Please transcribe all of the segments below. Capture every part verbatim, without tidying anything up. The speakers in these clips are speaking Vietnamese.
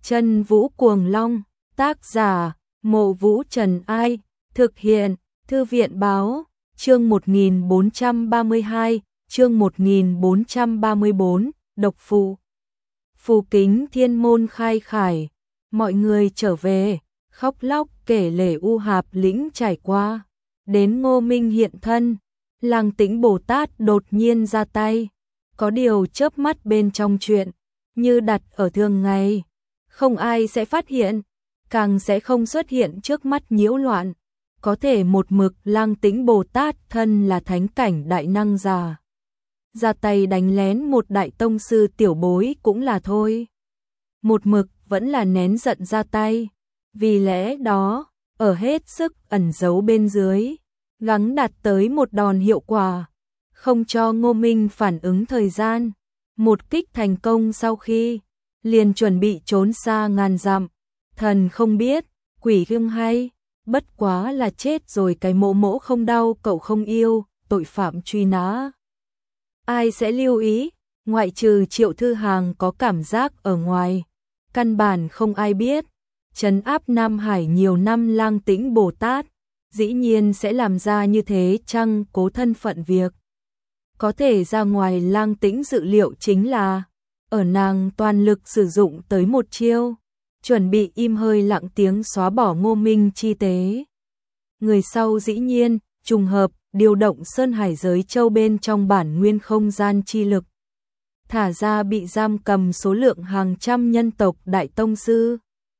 Chân Vũ Cuồng Long, tác giả, Mộ Vũ Trần Ai, thực hiện, Thư viện Báo, chương một nghìn bốn trăm ba mươi hai, chương một nghìn bốn trăm ba mươi bốn, độc phù. Phù kính thiên môn khai khải, mọi người trở về, khóc lóc kể lể u hạp lĩnh trải qua. Đến Ngô Minh hiện thân, Lăng Tĩnh Bồ Tát đột nhiên ra tay, có điều chớp mắt bên trong chuyện, như đặt ở thường ngày, không ai sẽ phát hiện, càng sẽ không xuất hiện trước mắt nhiễu loạn, có thể một mực Lăng Tĩnh Bồ Tát thân là thánh cảnh đại năng già. Ra tay đánh lén một đại tông sư tiểu bối cũng là thôi. Một mực vẫn là nén giận ra tay, vì lẽ đó, ở hết sức ẩn giấu bên dưới, gắng đạt tới một đòn hiệu quả, không cho Ngô Minh phản ứng thời gian. Một kích thành công sau khi, liền chuẩn bị trốn xa ngàn dặm, thần không biết, quỷ không hay, bất quá là chết rồi cái mỗ mỗ không đau cậu không yêu, tội phạm truy nã. Ai sẽ lưu ý, ngoại trừ Triệu Thư Hàng có cảm giác ở ngoài, căn bản không ai biết, trấn áp Nam Hải nhiều năm Lăng Tĩnh Bồ Tát, dĩ nhiên sẽ làm ra như thế chăng cố thân phận việc. Có thể ra ngoài Lăng Tĩnh dự liệu chính là, ở nàng toàn lực sử dụng tới một chiêu, chuẩn bị im hơi lặng tiếng xóa bỏ Ngô Minh chi tế. Người sau dĩ nhiên, trùng hợp, điều động Sơn Hải giới châu bên trong bản nguyên không gian chi lực. Thả ra bị giam cầm số lượng hàng trăm nhân tộc đại tông sư.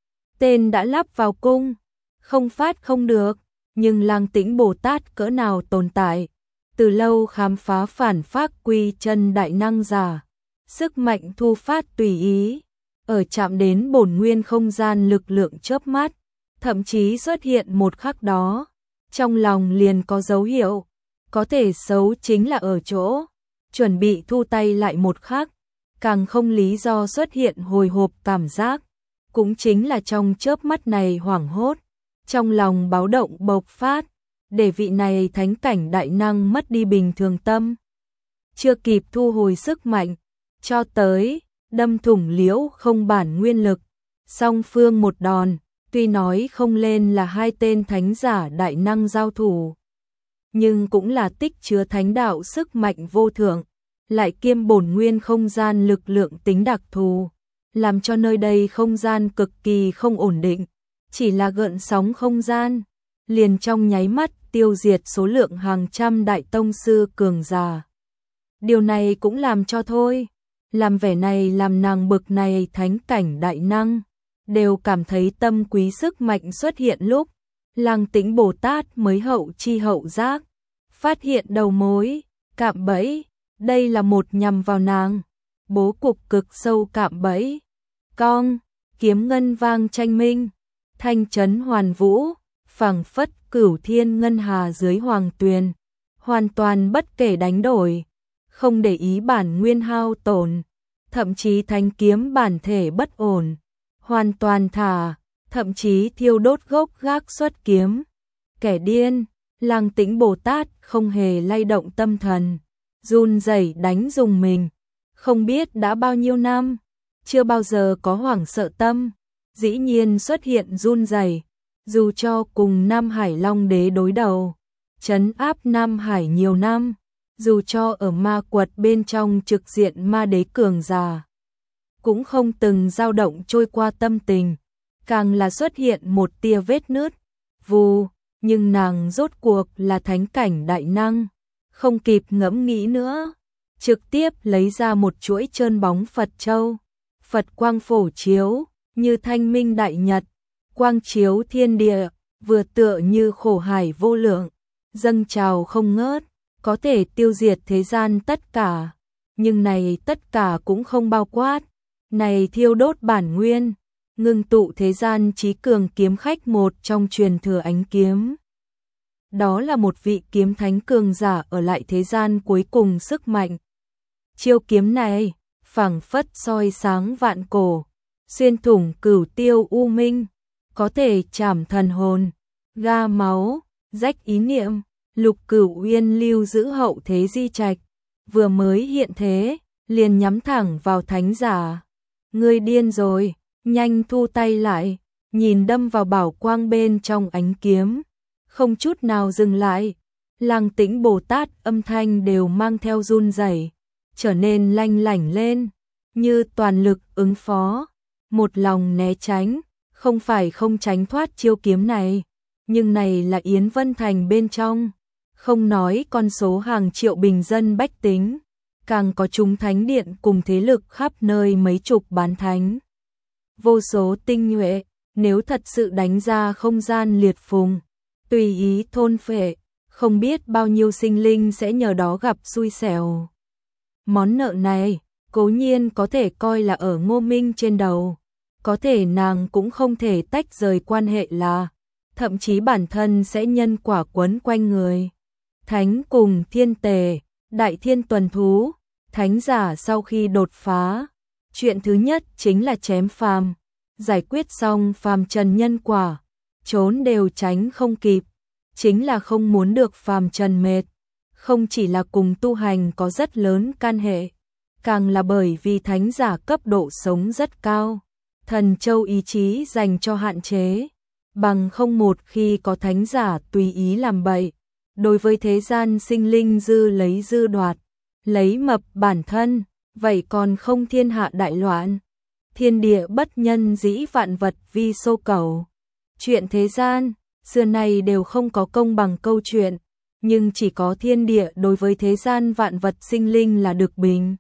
Tên đã lắp vào cung, không phát không được, nhưng Lăng Tĩnh Bồ Tát cỡ nào tồn tại, từ lâu khám phá phản phác quy chân đại năng giả, sức mạnh thu phát tùy ý, ở chạm đến bổn nguyên không gian lực lượng chớp mắt, thậm chí xuất hiện một khắc đó, trong lòng liền có dấu hiệu, có thể xấu chính là ở chỗ, chuẩn bị thu tay lại một khắc, càng không lý do xuất hiện hồi hộp cảm giác, cũng chính là trong chớp mắt này hoảng hốt, trong lòng báo động bộc phát, để vị này thánh cảnh đại năng mất đi bình thường tâm. Chưa kịp thu hồi sức mạnh, cho tới, đâm thủng liễu không bản nguyên lực, song phương một đòn, tuy nói không lên là hai tên thánh giả đại năng giao thủ, nhưng cũng là tích chứa thánh đạo sức mạnh vô thượng, lại kiêm bổn nguyên không gian lực lượng tính đặc thù, làm cho nơi đây không gian cực kỳ không ổn định, chỉ là gợn sóng không gian, liền trong nháy mắt tiêu diệt số lượng hàng trăm đại tông sư cường giả. Điều này cũng làm cho thôi, làm vẻ này làm nàng bực này thánh cảnh đại năng, đều cảm thấy tâm quý sức mạnh xuất hiện lúc, Lăng Tĩnh Bồ Tát mới hậu chi hậu giác, phát hiện đầu mối, cạm bẫy, đây là một nhằm vào nàng, bố cục cực sâu cạm bẫy, cong, kiếm ngân vang tranh minh, thanh chấn hoàn vũ, phảng phất cửu thiên ngân hà dưới hoàng tuyền, hoàn toàn bất kể đánh đổi, không để ý bản nguyên hao tổn, thậm chí thanh kiếm bản thể bất ổn, hoàn toàn thả, thậm chí thiêu đốt gốc gác xuất kiếm. Kẻ điên, Lăng Tĩnh Bồ Tát không hề lay động tâm thần, run rẩy đánh dùng mình, không biết đã bao nhiêu năm, chưa bao giờ có hoảng sợ tâm, dĩ nhiên xuất hiện run rẩy, dù cho cùng Nam Hải Long Đế đối đầu, trấn áp Nam Hải nhiều năm, dù cho ở ma quật bên trong trực diện ma đế cường giả, cũng không từng dao động trôi qua tâm tình, càng là xuất hiện một tia vết nứt, vù, nhưng nàng rốt cuộc là thánh cảnh đại năng, không kịp ngẫm nghĩ nữa, trực tiếp lấy ra một chuỗi trơn bóng Phật châu, Phật quang phổ chiếu, như thanh minh đại nhật, quang chiếu thiên địa, vừa tựa như khổ hải vô lượng, dâng trào không ngớt, có thể tiêu diệt thế gian tất cả, nhưng này tất cả cũng không bao quát, này thiêu đốt bản nguyên, ngưng tụ thế gian chí cường kiếm khách một trong truyền thừa ánh kiếm. Đó là một vị kiếm thánh cường giả ở lại thế gian cuối cùng sức mạnh. Chiêu kiếm này, phảng phất soi sáng vạn cổ, xuyên thủng cửu tiêu u minh, có thể chảm thần hồn, ga máu, rách ý niệm, Lục Cửu Uyên lưu giữ hậu thế di trạch, vừa mới hiện thế, liền nhắm thẳng vào thánh giả. Ngươi điên rồi, nhanh thu tay lại, nhìn đâm vào bảo quang bên trong ánh kiếm, không chút nào dừng lại. Lăng Tĩnh Bồ Tát âm thanh đều mang theo run rẩy, trở nên lanh lảnh lên, như toàn lực ứng phó, một lòng né tránh, không phải không tránh thoát chiêu kiếm này, nhưng này là Yến Vân Thành bên trong, không nói con số hàng triệu bình dân bách tính, càng có chúng thánh điện cùng thế lực khắp nơi mấy chục bán thánh. Vô số tinh nhuệ, nếu thật sự đánh ra không gian liệt phùng, tùy ý thôn phệ, không biết bao nhiêu sinh linh sẽ nhờ đó gặp xui xẻo. Món nợ này, cố nhiên có thể coi là ở Ngô Minh trên đầu, có thể nàng cũng không thể tách rời quan hệ là, thậm chí bản thân sẽ nhân quả quấn quanh người. Thánh cùng thiên tề, đại thiên tuần thú, thánh giả sau khi đột phá, chuyện thứ nhất chính là chém phàm, giải quyết xong phàm trần nhân quả, trốn đều tránh không kịp, chính là không muốn được phàm trần mệt, không chỉ là cùng tu hành có rất lớn can hệ, càng là bởi vì thánh giả cấp độ sống rất cao, thần châu ý chí dành cho hạn chế, bằng không một khi có thánh giả tùy ý làm bậy, đối với thế gian sinh linh dư lấy dư đoạt, lấy mập bản thân, vậy còn không thiên hạ đại loạn, thiên địa bất nhân dĩ vạn vật vi xô cầu. Chuyện thế gian, xưa nay đều không có công bằng câu chuyện, nhưng chỉ có thiên địa đối với thế gian vạn vật sinh linh là được bình.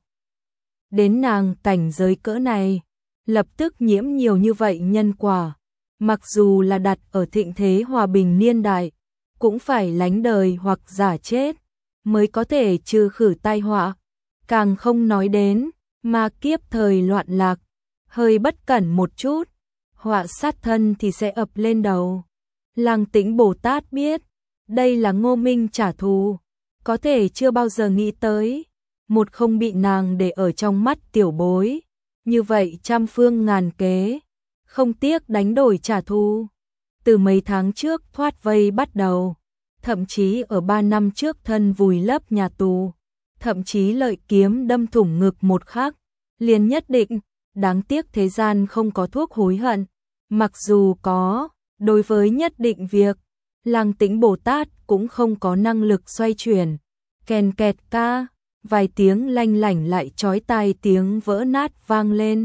Đến nàng cảnh giới cỡ này, lập tức nhiễm nhiều như vậy nhân quả, mặc dù là đặt ở thịnh thế hòa bình niên đại, cũng phải lánh đời hoặc giả chết, mới có thể trừ khử tai họa, càng không nói đến, ma kiếp thời loạn lạc, hơi bất cẩn một chút, họa sát thân thì sẽ ập lên đầu. Lăng Tĩnh Bồ Tát biết, đây là Ngô Minh trả thù, có thể chưa bao giờ nghĩ tới, một không bị nàng để ở trong mắt tiểu bối, như vậy trăm phương ngàn kế, không tiếc đánh đổi trả thù. Từ mấy tháng trước thoát vây bắt đầu, thậm chí ở ba năm trước thân vùi lấp nhà tù, thậm chí lợi kiếm đâm thủng ngực một khắc, liền nhất định, đáng tiếc thế gian không có thuốc hối hận, mặc dù có, đối với nhất định việc, Lăng Tĩnh Bồ Tát cũng không có năng lực xoay chuyển. Kèn kẹt ca, vài tiếng lanh lảnh lại chói tai tiếng vỡ nát vang lên.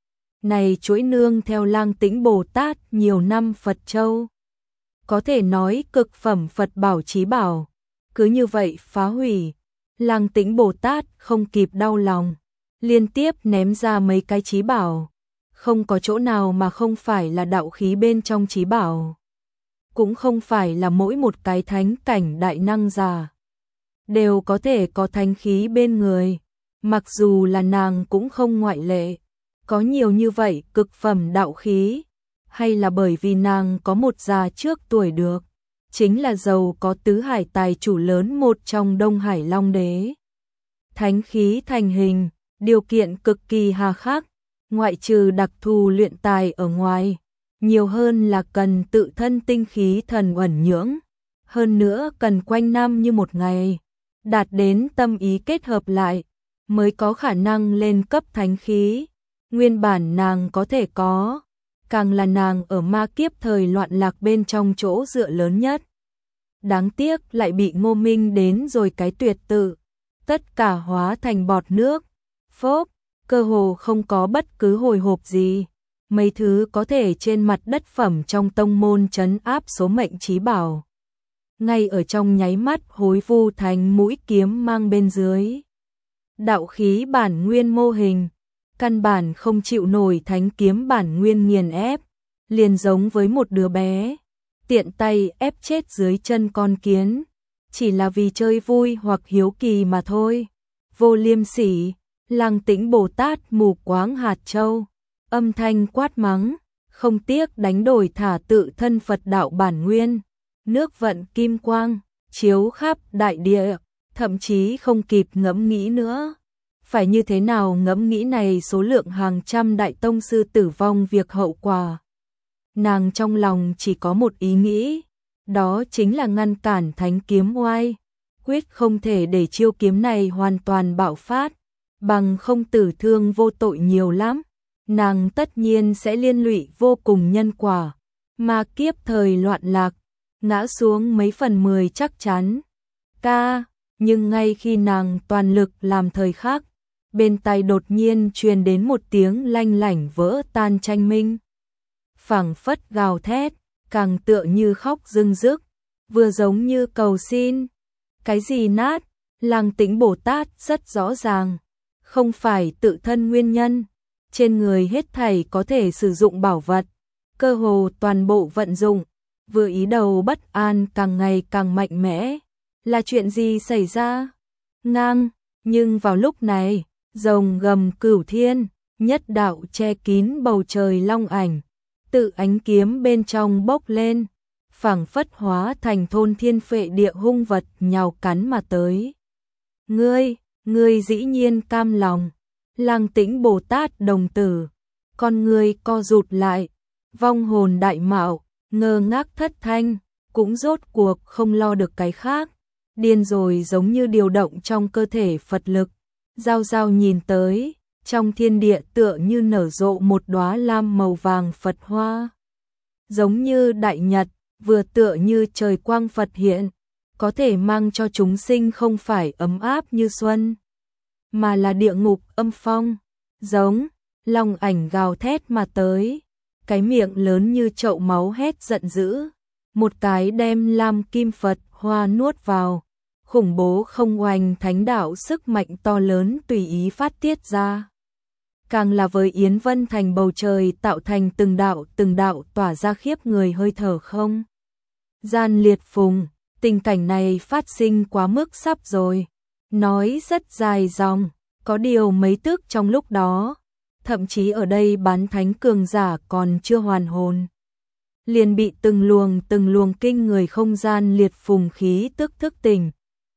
Này chuỗi nương theo Lăng Tĩnh Bồ Tát nhiều năm Phật châu, có thể nói cực phẩm Phật bảo chí bảo, cứ như vậy phá hủy. Lăng Tĩnh Bồ Tát không kịp đau lòng, liên tiếp ném ra mấy cái chí bảo, không có chỗ nào mà không phải là đạo khí bên trong chí bảo, cũng không phải là mỗi một cái thánh cảnh đại năng giả đều có thể có thánh khí bên người, mặc dù là nàng cũng không ngoại lệ. Có nhiều như vậy cực phẩm đạo khí, hay là bởi vì nàng có một già trước tuổi được, chính là giàu có tứ hải tài chủ lớn một trong Đông Hải Long Đế. Thánh khí thành hình, điều kiện cực kỳ hà khắc, ngoại trừ đặc thù luyện tài ở ngoài, nhiều hơn là cần tự thân tinh khí thần uẩn nhưỡng, hơn nữa cần quanh năm như một ngày, đạt đến tâm ý kết hợp lại, mới có khả năng lên cấp thánh khí. Nguyên bản nàng có thể có, càng là nàng ở ma kiếp thời loạn lạc bên trong chỗ dựa lớn nhất. Đáng tiếc lại bị Ngô Minh đến rồi cái tuyệt tự, tất cả hóa thành bọt nước, phốp, cơ hồ không có bất cứ hồi hộp gì. Mấy thứ có thể trên mặt đất phẩm trong tông môn trấn áp số mệnh chí bảo, ngay ở trong nháy mắt hối vu thành mũi kiếm mang bên dưới. Đạo khí bản nguyên mô hình, căn bản không chịu nổi thánh kiếm bản nguyên nghiền ép, liền giống với một đứa bé, tiện tay ép chết dưới chân con kiến, chỉ là vì chơi vui hoặc hiếu kỳ mà thôi. Vô liêm sỉ, Lăng Tĩnh Bồ Tát mù quáng hạt châu, âm thanh quát mắng, không tiếc đánh đổi thả tự thân Phật đạo bản nguyên, nước vận kim quang, chiếu khắp đại địa, thậm chí không kịp ngẫm nghĩ nữa. Phải như thế nào ngẫm nghĩ này số lượng hàng trăm đại tông sư tử vong việc hậu quả. Nàng trong lòng chỉ có một ý nghĩ, đó chính là ngăn cản thánh kiếm oai, quyết không thể để chiêu kiếm này hoàn toàn bạo phát, bằng không tử thương vô tội nhiều lắm. nàng tất nhiên sẽ liên lụy vô cùng nhân quả, mà kiếp thời loạn lạc, ngã xuống mấy phần mười chắc chắn. Ca, nhưng ngay khi nàng toàn lực làm thời khắc, bên tai đột nhiên truyền đến một tiếng lanh lảnh vỡ tan tranh minh. Phảng phất gào thét, càng tựa như khóc rưng rức, vừa giống như cầu xin. Cái gì nát? Lăng Tĩnh Bồ Tát rất rõ ràng, không phải tự thân nguyên nhân, trên người hết thảy có thể sử dụng bảo vật, cơ hồ toàn bộ vận dụng, vừa ý đầu bất an càng ngày càng mạnh mẽ, là chuyện gì xảy ra? Ngang, nhưng vào lúc này, rồng gầm cửu thiên, nhất đạo che kín bầu trời long ảnh, tự ánh kiếm bên trong bốc lên, phảng phất hóa thành thôn thiên phệ địa hung vật nhào cắn mà tới. Ngươi, ngươi dĩ nhiên cam lòng. Lăng Tĩnh Bồ Tát đồng tử, con ngươi co rụt lại, vong hồn đại mạo, ngơ ngác thất thanh, cũng rốt cuộc không lo được cái khác, điên rồi giống như điều động trong cơ thể Phật lực, giao giao nhìn tới, trong thiên địa tựa như nở rộ một đóa lam màu vàng Phật hoa, giống như đại nhật, vừa tựa như trời quang Phật hiện, có thể mang cho chúng sinh không phải ấm áp như xuân, mà là địa ngục âm phong, giống, long ảnh gào thét mà tới, cái miệng lớn như chậu máu hét giận dữ, một cái đem lam kim Phật hoa nuốt vào, khủng bố không oanh thánh đạo sức mạnh to lớn tùy ý phát tiết ra. Càng là với Yến Vân Thành bầu trời tạo thành từng đạo từng đạo tỏa ra khiếp người hơi thở không gian liệt phùng, tình cảnh này phát sinh quá mức sắp rồi. Nói rất dài dòng, có điều mấy tức trong lúc đó, thậm chí ở đây bán thánh cường giả còn chưa hoàn hồn, liền bị từng luồng từng luồng kinh người không gian liệt phùng khí tức thức tỉnh.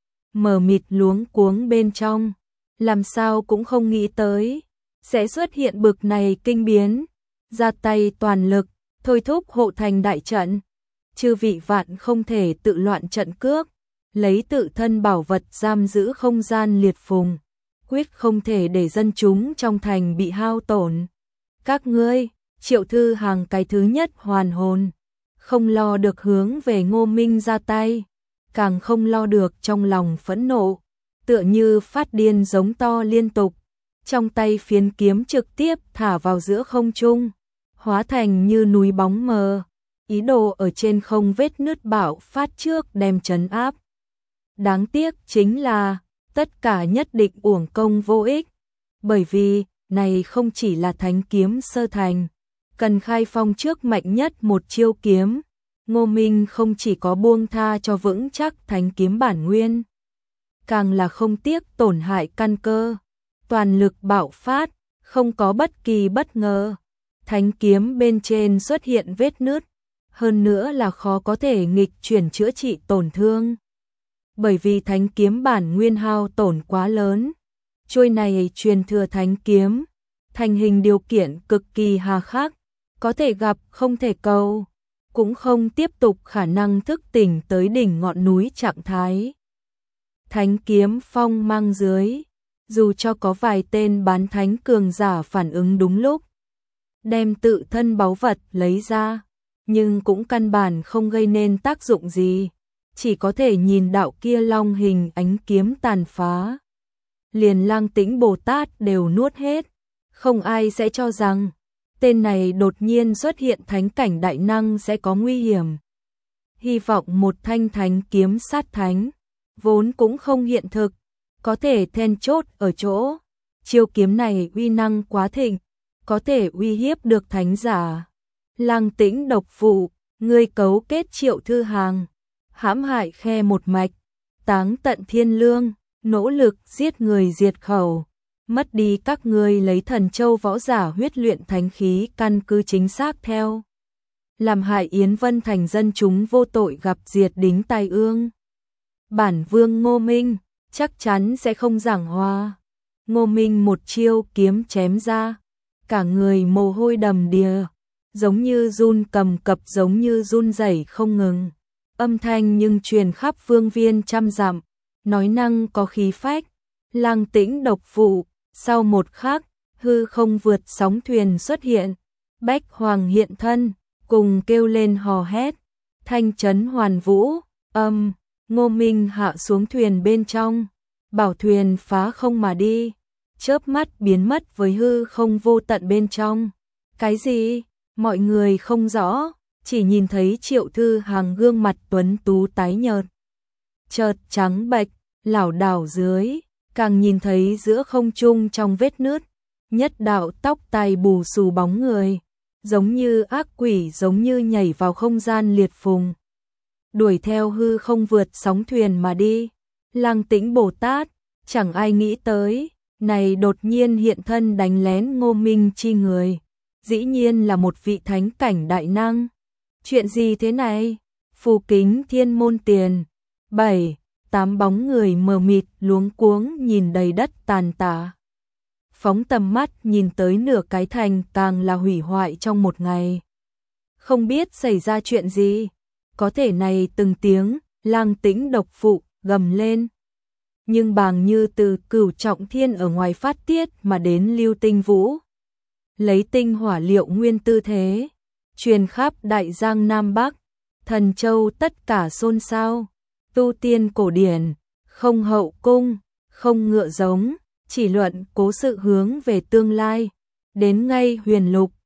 Mờ mịt luống cuống bên trong, làm sao cũng không nghĩ tới, sẽ xuất hiện bực này kinh biến, ra tay toàn lực, thôi thúc hộ thành đại trận. Chư vị vạn không thể tự loạn trận cước, lấy tự thân bảo vật giam giữ không gian liệt phùng, quyết không thể để dân chúng trong thành bị hao tổn. Các ngươi, Triệu Thư Hàng cái thứ nhất hoàn hồn, không lo được hướng về Ngô Minh ra tay, càng không lo được trong lòng phẫn nộ, tựa như phát điên giống to liên tục, trong tay phiến kiếm trực tiếp thả vào giữa không trung, hóa thành như núi bóng mờ, ý đồ ở trên không vết nứt bạo phát trước đem trấn áp. Đáng tiếc chính là, tất cả nhất định uổng công vô ích, bởi vì, này không chỉ là thánh kiếm sơ thành, cần khai phong trước mạnh nhất một chiêu kiếm, Ngô Minh không chỉ có buông tha cho vững chắc thánh kiếm bản nguyên, càng là không tiếc tổn hại căn cơ, toàn lực bạo phát, không có bất kỳ bất ngờ, thánh kiếm bên trên xuất hiện vết nứt, hơn nữa là khó có thể nghịch chuyển chữa trị tổn thương. Bởi vì thánh kiếm bản nguyên hao tổn quá lớn, trôi này truyền thừa thánh kiếm, thành hình điều kiện cực kỳ hà khắc, có thể gặp không thể cầu, cũng không tiếp tục khả năng thức tỉnh tới đỉnh ngọn núi trạng thái. Thánh kiếm phong mang dưới, dù cho có vài tên bán thánh cường giả phản ứng đúng lúc, đem tự thân báu vật lấy ra, nhưng cũng căn bản không gây nên tác dụng gì, chỉ có thể nhìn đạo kia long hình ánh kiếm tàn phá. Liền Lăng Tĩnh Bồ Tát đều nuốt hết, không ai sẽ cho rằng tên này đột nhiên xuất hiện thánh cảnh đại năng sẽ có nguy hiểm. Hy vọng một thanh thánh kiếm sát thánh, vốn cũng không hiện thực, có thể then chốt ở chỗ, chiêu kiếm này uy năng quá thịnh, có thể uy hiếp được thánh giả. Lăng Tĩnh độc phụ, ngươi cấu kết Triệu Thư Hàng, hãm hại khe một mạch, táng tận thiên lương, nỗ lực giết người diệt khẩu, mất đi các ngươi lấy thần châu võ giả huyết luyện thánh khí căn cứ chính xác theo, làm hại Yến Vân Thành dân chúng vô tội gặp diệt đính tai ương. Bản vương Ngô Minh chắc chắn sẽ không giảng hòa. Ngô Minh một chiêu kiếm chém ra, cả người mồ hôi đầm đìa, giống như run cầm cập, giống như run rẩy không ngừng, âm thanh nhưng truyền khắp phương viên trăm dặm, nói năng có khí phách. Lăng Tĩnh độc phụ, sau một khắc, hư không vượt sóng thuyền xuất hiện, Bách Hoàng hiện thân, cùng kêu lên hò hét, thanh chấn hoàn vũ, âm, Ngô Minh hạ xuống thuyền bên trong, bảo thuyền phá không mà đi, chớp mắt biến mất với hư không vô tận bên trong. Cái gì? Mọi người không rõ, chỉ nhìn thấy Triệu Thư Hằng gương mặt tuấn tú tái nhợt, chợt trắng bệch, lảo đảo dưới, càng nhìn thấy giữa không trung trong vết nứt, nhất đạo tóc tai bù xù bóng người, giống như ác quỷ, giống như nhảy vào không gian liệt phùng, đuổi theo hư không vượt sóng thuyền mà đi. Lăng Tĩnh Bồ Tát, chẳng ai nghĩ tới, này đột nhiên hiện thân đánh lén Ngô Minh chi người, dĩ nhiên là một vị thánh cảnh đại năng. Chuyện gì thế này? Phù Kính Thiên môn tiền, bảy, tám bóng người mờ mịt luống cuống nhìn đầy đất tàn tạ. Phóng tầm mắt nhìn tới nửa cái thành càng là hủy hoại trong một ngày. Không biết xảy ra chuyện gì, có thể này từng tiếng, Lăng Tĩnh độc phụ, gầm lên. Nhưng bàng như từ Cửu Trọng Thiên ở ngoài phát tiết mà đến Lưu Tinh Vũ. Lấy tinh hỏa liệu nguyên tư thế, truyền khắp Đại Giang Nam Bắc, Thần Châu tất cả xôn xao. Tu tiên cổ điển, không hậu cung, không ngựa giống, chỉ luận cố sự hướng về tương lai. Đến ngay huyền lục,